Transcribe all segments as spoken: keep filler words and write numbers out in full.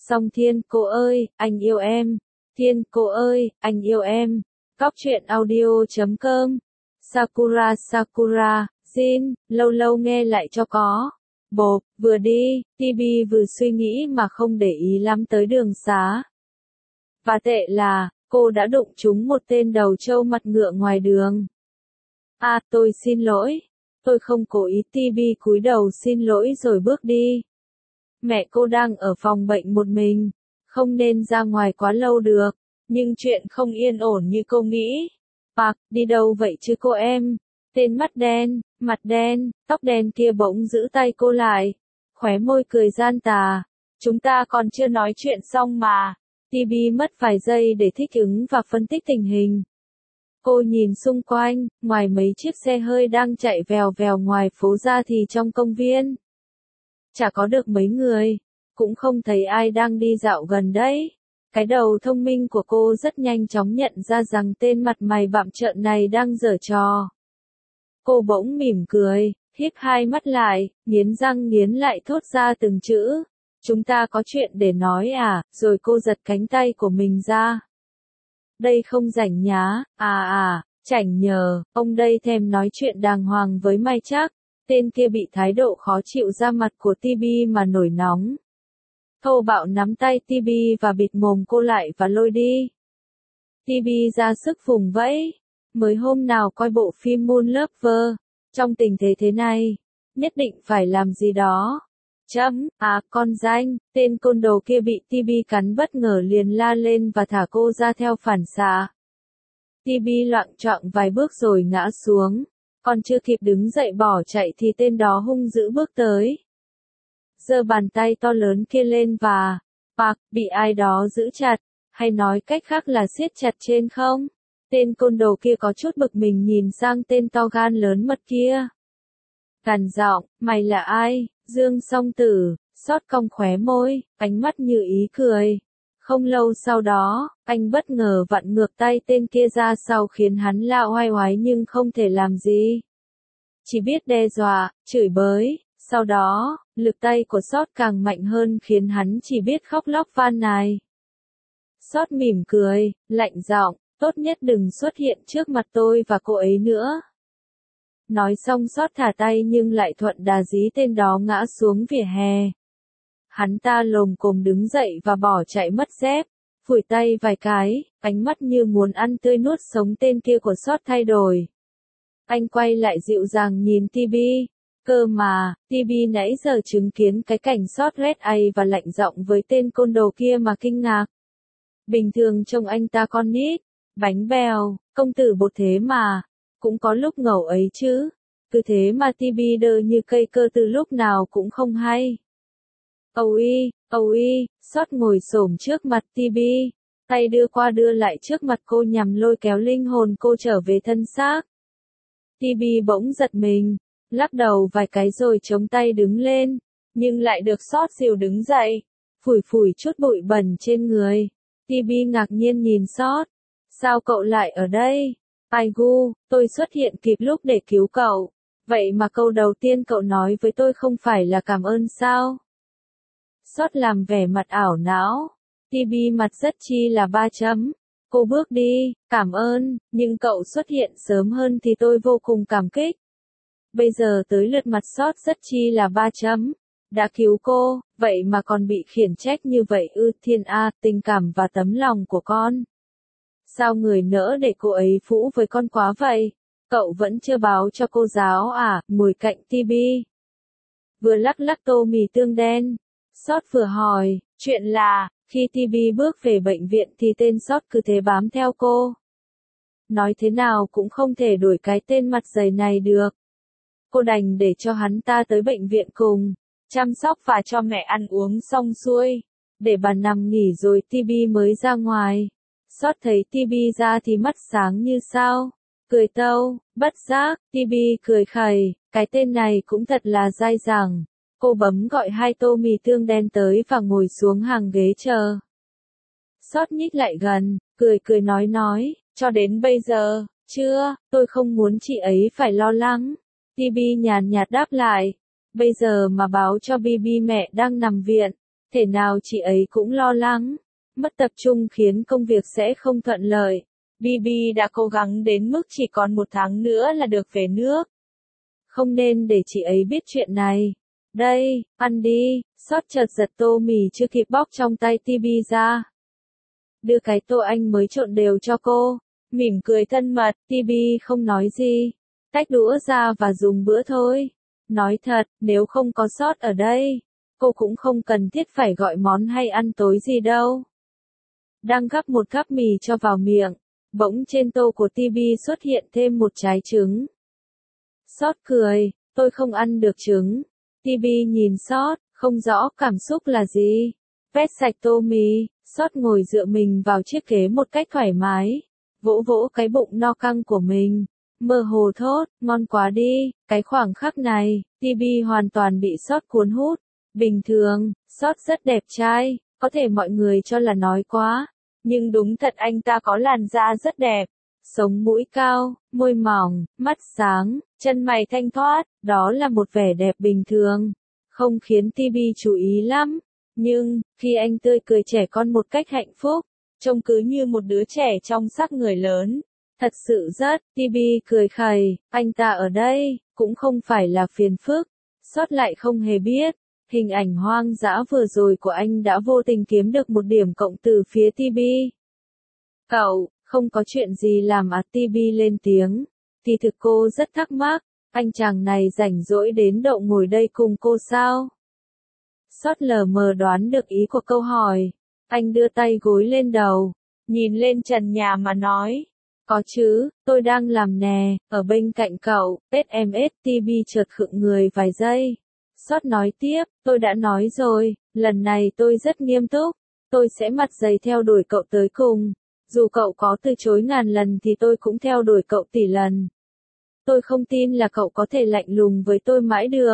Song Thiên, cô ơi, anh yêu em. Thiên, cô ơi, anh yêu em. Góc truyện audio chấm com. Sakura Sakura, Jin, lâu lâu nghe lại cho có. Bộp, vừa đi, Tibi vừa suy nghĩ mà không để ý lắm tới đường xá. Và tệ là, cô đã đụng trúng một tên đầu trâu mặt ngựa ngoài đường. À, tôi xin lỗi. Tôi không cố ý. Tibi cúi đầu xin lỗi rồi bước đi. Mẹ cô đang ở phòng bệnh một mình, không nên ra ngoài quá lâu được, nhưng chuyện không yên ổn như cô nghĩ. Park, đi đâu vậy chứ cô em? Tên mắt đen, mặt đen, tóc đen kia bỗng giữ tay cô lại, khóe môi cười gian tà. Chúng ta còn chưa nói chuyện xong mà. Tibi mất vài giây để thích ứng và phân tích tình hình. Cô nhìn xung quanh, ngoài mấy chiếc xe hơi đang chạy vèo vèo ngoài phố ra thì trong công viên chả có được mấy người, cũng không thấy ai đang đi dạo gần đấy. Cái đầu thông minh của cô rất nhanh chóng nhận ra rằng tên mặt mày bặm trợn này đang giở trò. Cô bỗng mỉm cười, híp hai mắt lại, nghiến răng nghiến lại thốt ra từng chữ. Chúng ta có chuyện để nói à, rồi cô giật cánh tay của mình ra. Đây không rảnh nhá, à à, chảnh nhờ, ông đây thèm nói chuyện đàng hoàng với mày chắc. Tên kia bị thái độ khó chịu ra mặt của Tibi mà nổi nóng. Thô bạo nắm tay Tibi và bịt mồm cô lại và lôi đi. Tibi ra sức vùng vẫy. Mới hôm nào coi bộ phim Moon Lover, trong tình thế thế này, nhất định phải làm gì đó. Chấm, à con danh, tên côn đồ kia bị Tibi cắn bất ngờ liền la lên và thả cô ra theo phản xạ. Tibi loạng choạng vài bước rồi ngã xuống. Còn chưa kịp đứng dậy bỏ chạy thì tên đó hung dữ bước tới. Giơ bàn tay to lớn kia lên và, Park, bị ai đó giữ chặt, hay nói cách khác là siết chặt trên không? Tên côn đồ kia có chút bực mình nhìn sang tên to gan lớn mật kia. Gằn giọng, mày là ai? Dương Song Tử, xót cong khóe môi, ánh mắt như ý cười. Không lâu sau đó, anh bất ngờ vặn ngược tay tên kia ra sau khiến hắn la oai oái nhưng không thể làm gì. Chỉ biết đe dọa, chửi bới, sau đó, lực tay của Sót càng mạnh hơn khiến hắn chỉ biết khóc lóc van nài. Sót mỉm cười, lạnh giọng, tốt nhất đừng xuất hiện trước mặt tôi và cô ấy nữa. Nói xong Sót thả tay nhưng lại thuận đà dí tên đó ngã xuống vỉa hè. Hắn ta lồm cồm đứng dậy và bỏ chạy mất dép, phủi tay vài cái, ánh mắt như muốn ăn tươi nuốt sống tên kia của Sót thay đổi. Anh quay lại dịu dàng nhìn Tibi, cơ mà, Tibi nãy giờ chứng kiến cái cảnh Sót red eye và lạnh giọng với tên côn đồ kia mà kinh ngạc. Bình thường trông anh ta con nít, bánh bèo, công tử bột thế mà, cũng có lúc ngầu ấy chứ, cứ thế mà Tibi đơ như cây cơ từ lúc nào cũng không hay. Âu y, âu y, Sót ngồi xổm trước mặt Tibi, tay đưa qua đưa lại trước mặt cô nhằm lôi kéo linh hồn cô trở về thân xác. Tibi bỗng giật mình, lắc đầu vài cái rồi chống tay đứng lên, nhưng lại được Sót dìu đứng dậy, phủi phủi chút bụi bẩn trên người. Tibi ngạc nhiên nhìn Sót, sao cậu lại ở đây? Aigu, tôi xuất hiện kịp lúc để cứu cậu, vậy mà câu đầu tiên cậu nói với tôi không phải là cảm ơn sao? Sót làm vẻ mặt ảo não. Tibi mặt rất chi là ba chấm. Cô bước đi, cảm ơn, nhưng cậu xuất hiện sớm hơn thì tôi vô cùng cảm kích. Bây giờ tới lượt mặt Sót rất chi là ba chấm. Đã cứu cô, vậy mà còn bị khiển trách như vậy ư? Thiên A, tình cảm và tấm lòng của con. Sao người nỡ để cô ấy phũ với con quá vậy? Cậu vẫn chưa báo cho cô giáo à? Ngồi cạnh Tibi, vừa lắc lắc tô mì tương đen, Sót vừa hỏi, chuyện là, khi Tibi bước về bệnh viện thì tên Sót cứ thế bám theo cô. Nói thế nào cũng không thể đuổi cái tên mặt dày này được. Cô đành để cho hắn ta tới bệnh viện cùng, chăm sóc và cho mẹ ăn uống xong xuôi, để bà nằm nghỉ rồi Tibi mới ra ngoài. Sót thấy Tibi ra thì mắt sáng như sao, cười tâu, bất giác, Tibi cười khẩy, cái tên này cũng thật là dai dẳng. Cô bấm gọi hai tô mì tương đen tới và ngồi xuống hàng ghế chờ. Sót nhích lại gần, cười cười nói nói, cho đến bây giờ, chưa, tôi không muốn chị ấy phải lo lắng. Tibi nhàn nhạt đáp lại, bây giờ mà báo cho Bibi mẹ đang nằm viện, Thể nào chị ấy cũng lo lắng, mất tập trung khiến công việc sẽ không thuận lợi. bê bê đã cố gắng đến mức chỉ còn một tháng nữa là được về nước. Không nên để chị ấy biết chuyện này. Đây, ăn đi, Sót chợt giật tô mì chưa kịp bóc trong tay tê bê ra. Đưa cái tô anh mới trộn đều cho cô. Mỉm cười thân mật, tê bê không nói gì. Tách đũa ra và dùng bữa thôi. Nói thật, nếu không có Sót ở đây, cô cũng không cần thiết phải gọi món hay ăn tối gì đâu. Đang gắp một gắp mì cho vào miệng, bỗng trên tô của tê bê xuất hiện thêm một trái trứng. Sót cười, tôi không ăn được trứng. tê bê nhìn Sót, không rõ cảm xúc là gì. Vét sạch tô mì, Sót ngồi dựa mình vào chiếc ghế một cách thoải mái, vỗ vỗ cái bụng no căng của mình, mơ hồ thốt, ngon quá đi. Cái khoảng khắc này, tê bê hoàn toàn bị Sót cuốn hút. Bình thường, Sót rất đẹp trai, có thể mọi người cho là nói quá, nhưng đúng thật anh ta có làn da rất đẹp. Sống mũi cao, môi mỏng, mắt sáng, chân mày thanh thoát, đó là một vẻ đẹp bình thường, không khiến tê bê chú ý lắm. Nhưng, khi anh tươi cười trẻ con một cách hạnh phúc, trông cứ như một đứa trẻ trong xác người lớn. Thật sự rất, tê bê cười khẩy, anh ta ở đây, cũng không phải là phiền phức. Sót lại không hề biết, hình ảnh hoang dã vừa rồi của anh đã vô tình kiếm được một điểm cộng từ phía tê bê. Cậu, không có chuyện gì làm à? tê bê lên tiếng. Thì thực cô rất thắc mắc, anh chàng này rảnh rỗi đến độ ngồi đây cùng cô sao? Sót lờ mờ đoán được ý của câu hỏi. Anh đưa tay gối lên đầu, nhìn lên trần nhà mà nói. Có chứ, tôi đang làm nè, ở bên cạnh cậu. ét em ét. tê bê chợt khựng người vài giây. Sót nói tiếp, tôi đã nói rồi, lần này tôi rất nghiêm túc. Tôi sẽ mặt dày theo đuổi cậu tới cùng. Dù cậu có từ chối ngàn lần thì tôi cũng theo đuổi cậu tỷ lần. Tôi không tin là cậu có thể lạnh lùng với tôi mãi được.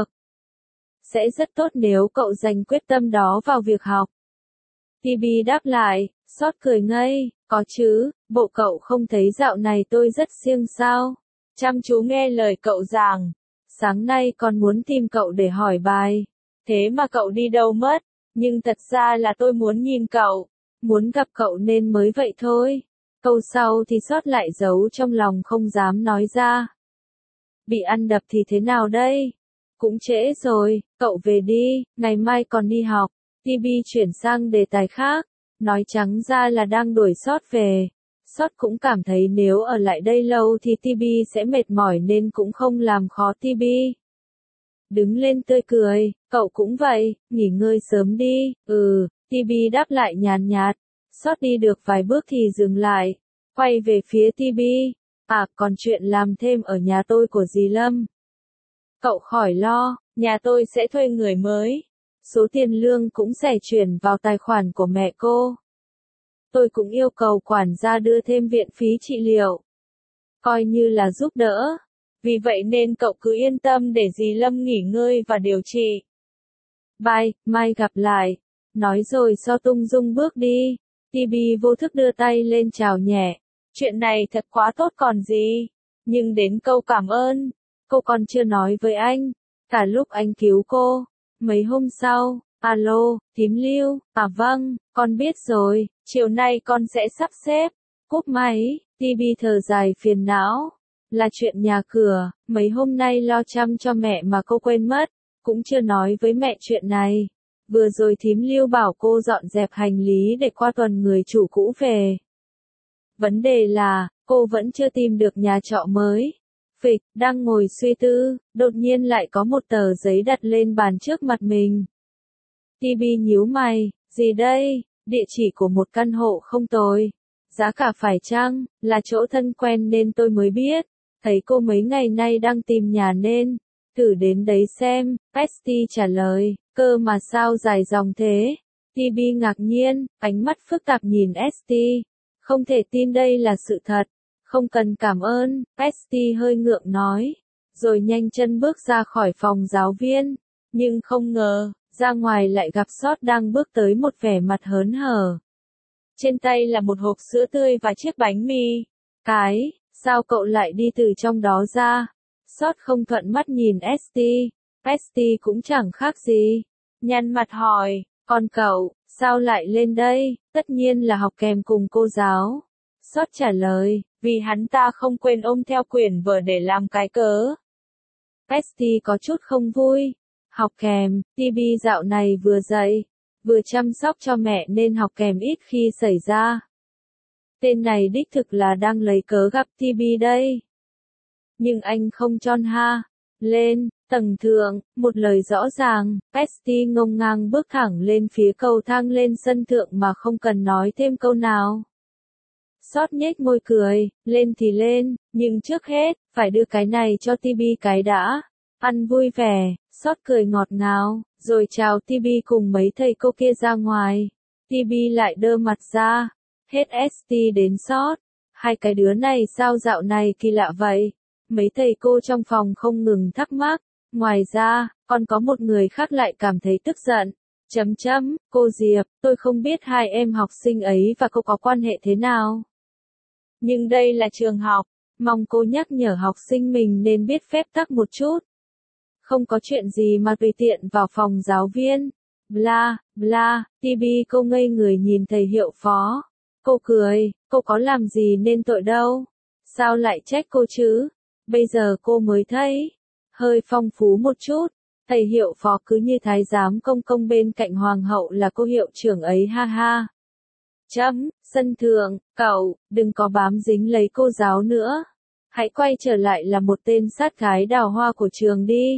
Sẽ rất tốt nếu cậu dành quyết tâm đó vào việc học. tê bê đáp lại, Sót cười ngây, có chứ, bộ cậu không thấy dạo này tôi rất siêng sao? Chăm chú nghe lời cậu giảng. Sáng nay còn muốn tìm cậu để hỏi bài. Thế mà cậu đi đâu mất? Nhưng thật ra là tôi muốn nhìn cậu. Muốn gặp cậu nên mới vậy thôi. Câu sau thì Sót lại giấu trong lòng không dám nói ra. Bị ăn đập thì thế nào đây? Cũng trễ rồi, cậu về đi, ngày mai còn đi học. tê bê chuyển sang đề tài khác, nói trắng ra là đang đuổi Sót về. Sót cũng cảm thấy nếu ở lại đây lâu thì tê bê sẽ mệt mỏi nên cũng không làm khó tê bê. Đứng lên tươi cười, cậu cũng vậy, nghỉ ngơi sớm đi. Ừ, tê bê đáp lại nhàn nhạt. Sót đi được vài bước thì dừng lại, quay về phía tê bê. À, còn chuyện làm thêm ở nhà tôi của dì Lâm. Cậu khỏi lo, nhà tôi sẽ thuê người mới. Số tiền lương cũng sẽ chuyển vào tài khoản của mẹ cô. Tôi cũng yêu cầu quản gia đưa thêm viện phí trị liệu. Coi như là giúp đỡ. Vì vậy nên cậu cứ yên tâm để dì Lâm nghỉ ngơi và điều trị. Bye, mai gặp lại. Nói rồi So tung dung bước đi. tê bê vô thức đưa tay lên chào nhẹ. Chuyện này thật quá tốt còn gì. Nhưng đến câu cảm ơn, cô còn chưa nói với anh. Cả lúc anh cứu cô. Mấy hôm sau, alo, thím Lưu, à vâng, con biết rồi, chiều nay con sẽ sắp xếp. Cúp máy, tê bê thở dài phiền não. Là chuyện nhà cửa, mấy hôm nay lo chăm cho mẹ mà cô quên mất, cũng chưa nói với mẹ chuyện này. Vừa rồi thím Lưu bảo cô dọn dẹp hành lý để qua tuần người chủ cũ về. Vấn đề là, cô vẫn chưa tìm được nhà trọ mới. Phịch, đang ngồi suy tư, đột nhiên lại có một tờ giấy đặt lên bàn trước mặt mình. tê bê nhíu mày, gì đây? Địa chỉ của một căn hộ không tồi. Giá cả phải chăng, là chỗ thân quen nên tôi mới biết. Thấy cô mấy ngày nay đang tìm nhà nên, thử đến đấy xem. Esty trả lời, cơ mà sao dài dòng thế? tê bê ngạc nhiên, ánh mắt phức tạp nhìn Esty. Không thể tin đây là sự thật. Không cần cảm ơn, Esty hơi ngượng nói. Rồi nhanh chân bước ra khỏi phòng giáo viên. Nhưng không ngờ, ra ngoài lại gặp Sót đang bước tới một vẻ mặt hớn hở. Trên tay là một hộp sữa tươi và chiếc bánh mì. Cái, sao cậu lại đi từ trong đó ra? Sót không thuận mắt nhìn Esty. Esty cũng chẳng khác gì. Nhăn mặt hỏi, Còn cậu, sao lại lên đây? Tất nhiên là học kèm cùng cô giáo. Sót trả lời, vì hắn ta không quên ôm theo quyển vở để làm cái cớ. Pesty có chút không vui. Học kèm, Tibi dạo này vừa dậy, vừa chăm sóc cho mẹ nên học kèm ít khi xảy ra. Tên này đích thực là đang lấy cớ gặp Tibi đây. Nhưng anh không chon ha. Lên, tầng thượng, một lời rõ ràng, Pesty ngông ngang bước thẳng lên phía cầu thang lên sân thượng mà không cần nói thêm câu nào. Sót nhếch môi cười, lên thì lên, nhưng trước hết, phải đưa cái này cho Tibi cái đã. Ăn vui vẻ, Sót cười ngọt ngào, rồi chào Tibi cùng mấy thầy cô kia ra ngoài. Tibi lại đơ mặt ra, hết ét tê đến Sót. Hai cái đứa này sao dạo này kỳ lạ vậy? Mấy thầy cô trong phòng không ngừng thắc mắc. Ngoài ra, còn có một người khác lại cảm thấy tức giận. Chấm chấm, cô Diệp, tôi không biết hai em học sinh ấy và cô có quan hệ thế nào. Nhưng đây là trường học, mong cô nhắc nhở học sinh mình nên biết phép tắc một chút. Không có chuyện gì mà tùy tiện vào phòng giáo viên. Bla, bla, Tibi cô ngây người nhìn thầy hiệu phó. Cô cười, cô có làm gì nên tội đâu. Sao lại trách cô chứ? Bây giờ cô mới thấy. Hơi phong phú một chút. Thầy hiệu phó cứ như thái giám công công bên cạnh hoàng hậu là cô hiệu trưởng ấy ha ha. Chấm, sân thượng, cậu, đừng có bám dính lấy cô giáo nữa. Hãy quay trở lại là một tên sát gái đào hoa của trường đi.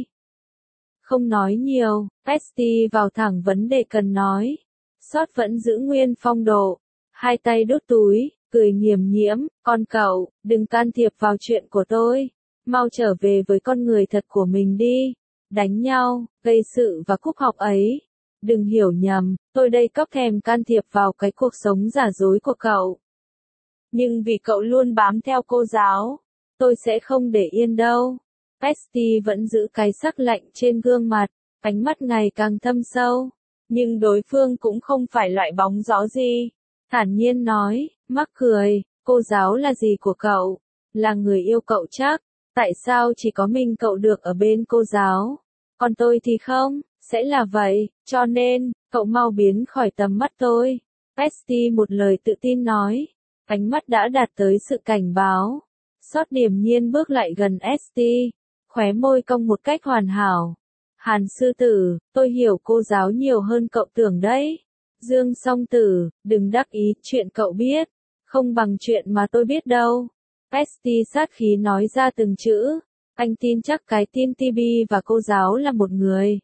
Không nói nhiều, Pesty vào thẳng vấn đề cần nói. Sót vẫn giữ nguyên phong độ. Hai tay đút túi, cười nghiềm nhiễm, con cậu, đừng can thiệp vào chuyện của tôi. Mau trở về với con người thật của mình đi. Đánh nhau, gây sự và cúp học ấy. Đừng hiểu nhầm, tôi đây có thèm can thiệp vào cái cuộc sống giả dối của cậu. Nhưng vì cậu luôn bám theo cô giáo, tôi sẽ không để yên đâu. Pesty vẫn giữ cái sắc lạnh trên gương mặt, ánh mắt ngày càng thâm sâu. Nhưng đối phương cũng không phải loại bóng gió gì. Thản nhiên nói, mắc cười, cô giáo là gì của cậu? Là người yêu cậu chắc. Tại sao chỉ có mình cậu được ở bên cô giáo? Còn tôi thì không, sẽ là vậy, cho nên, cậu mau biến khỏi tầm mắt tôi. Pesty một lời tự tin nói. Ánh mắt đã đạt tới sự cảnh báo. Sót điềm nhiên bước lại gần ét tê, khóe môi cong một cách hoàn hảo. Hàn sư tử, tôi hiểu cô giáo nhiều hơn cậu tưởng đấy. Dương song tử, đừng đắc ý, chuyện cậu biết, không bằng chuyện mà tôi biết đâu. Pesty sát khí nói ra từng chữ. Anh tin chắc cái tin Tibi và cô giáo là một người.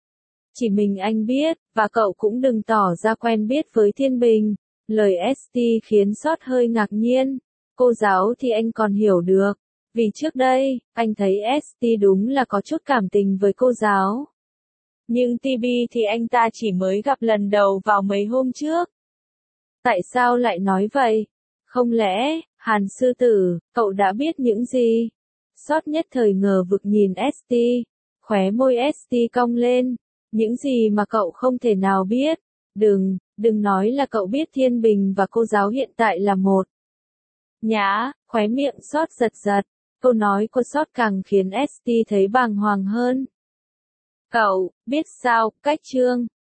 Chỉ mình anh biết, và cậu cũng đừng tỏ ra quen biết với Thiên Bình. Lời ét tê khiến Sót hơi ngạc nhiên. Cô giáo thì anh còn hiểu được. Vì trước đây, anh thấy ét tê đúng là có chút cảm tình với cô giáo. Nhưng Tibi thì anh ta chỉ mới gặp lần đầu vào mấy hôm trước. Tại sao lại nói vậy? Không lẽ, Hàn sư tử, cậu đã biết những gì? Sót nhất thời ngờ vực nhìn ét tê, khóe môi ét tê cong lên. Những gì mà cậu không thể nào biết? Đừng, đừng nói là cậu biết Thiên Bình và cô giáo hiện tại là một. Nhã, khóe miệng Sót giật giật. Câu nói của Sót càng khiến ét tê thấy bàng hoàng hơn. Cậu, biết sao, cách chương.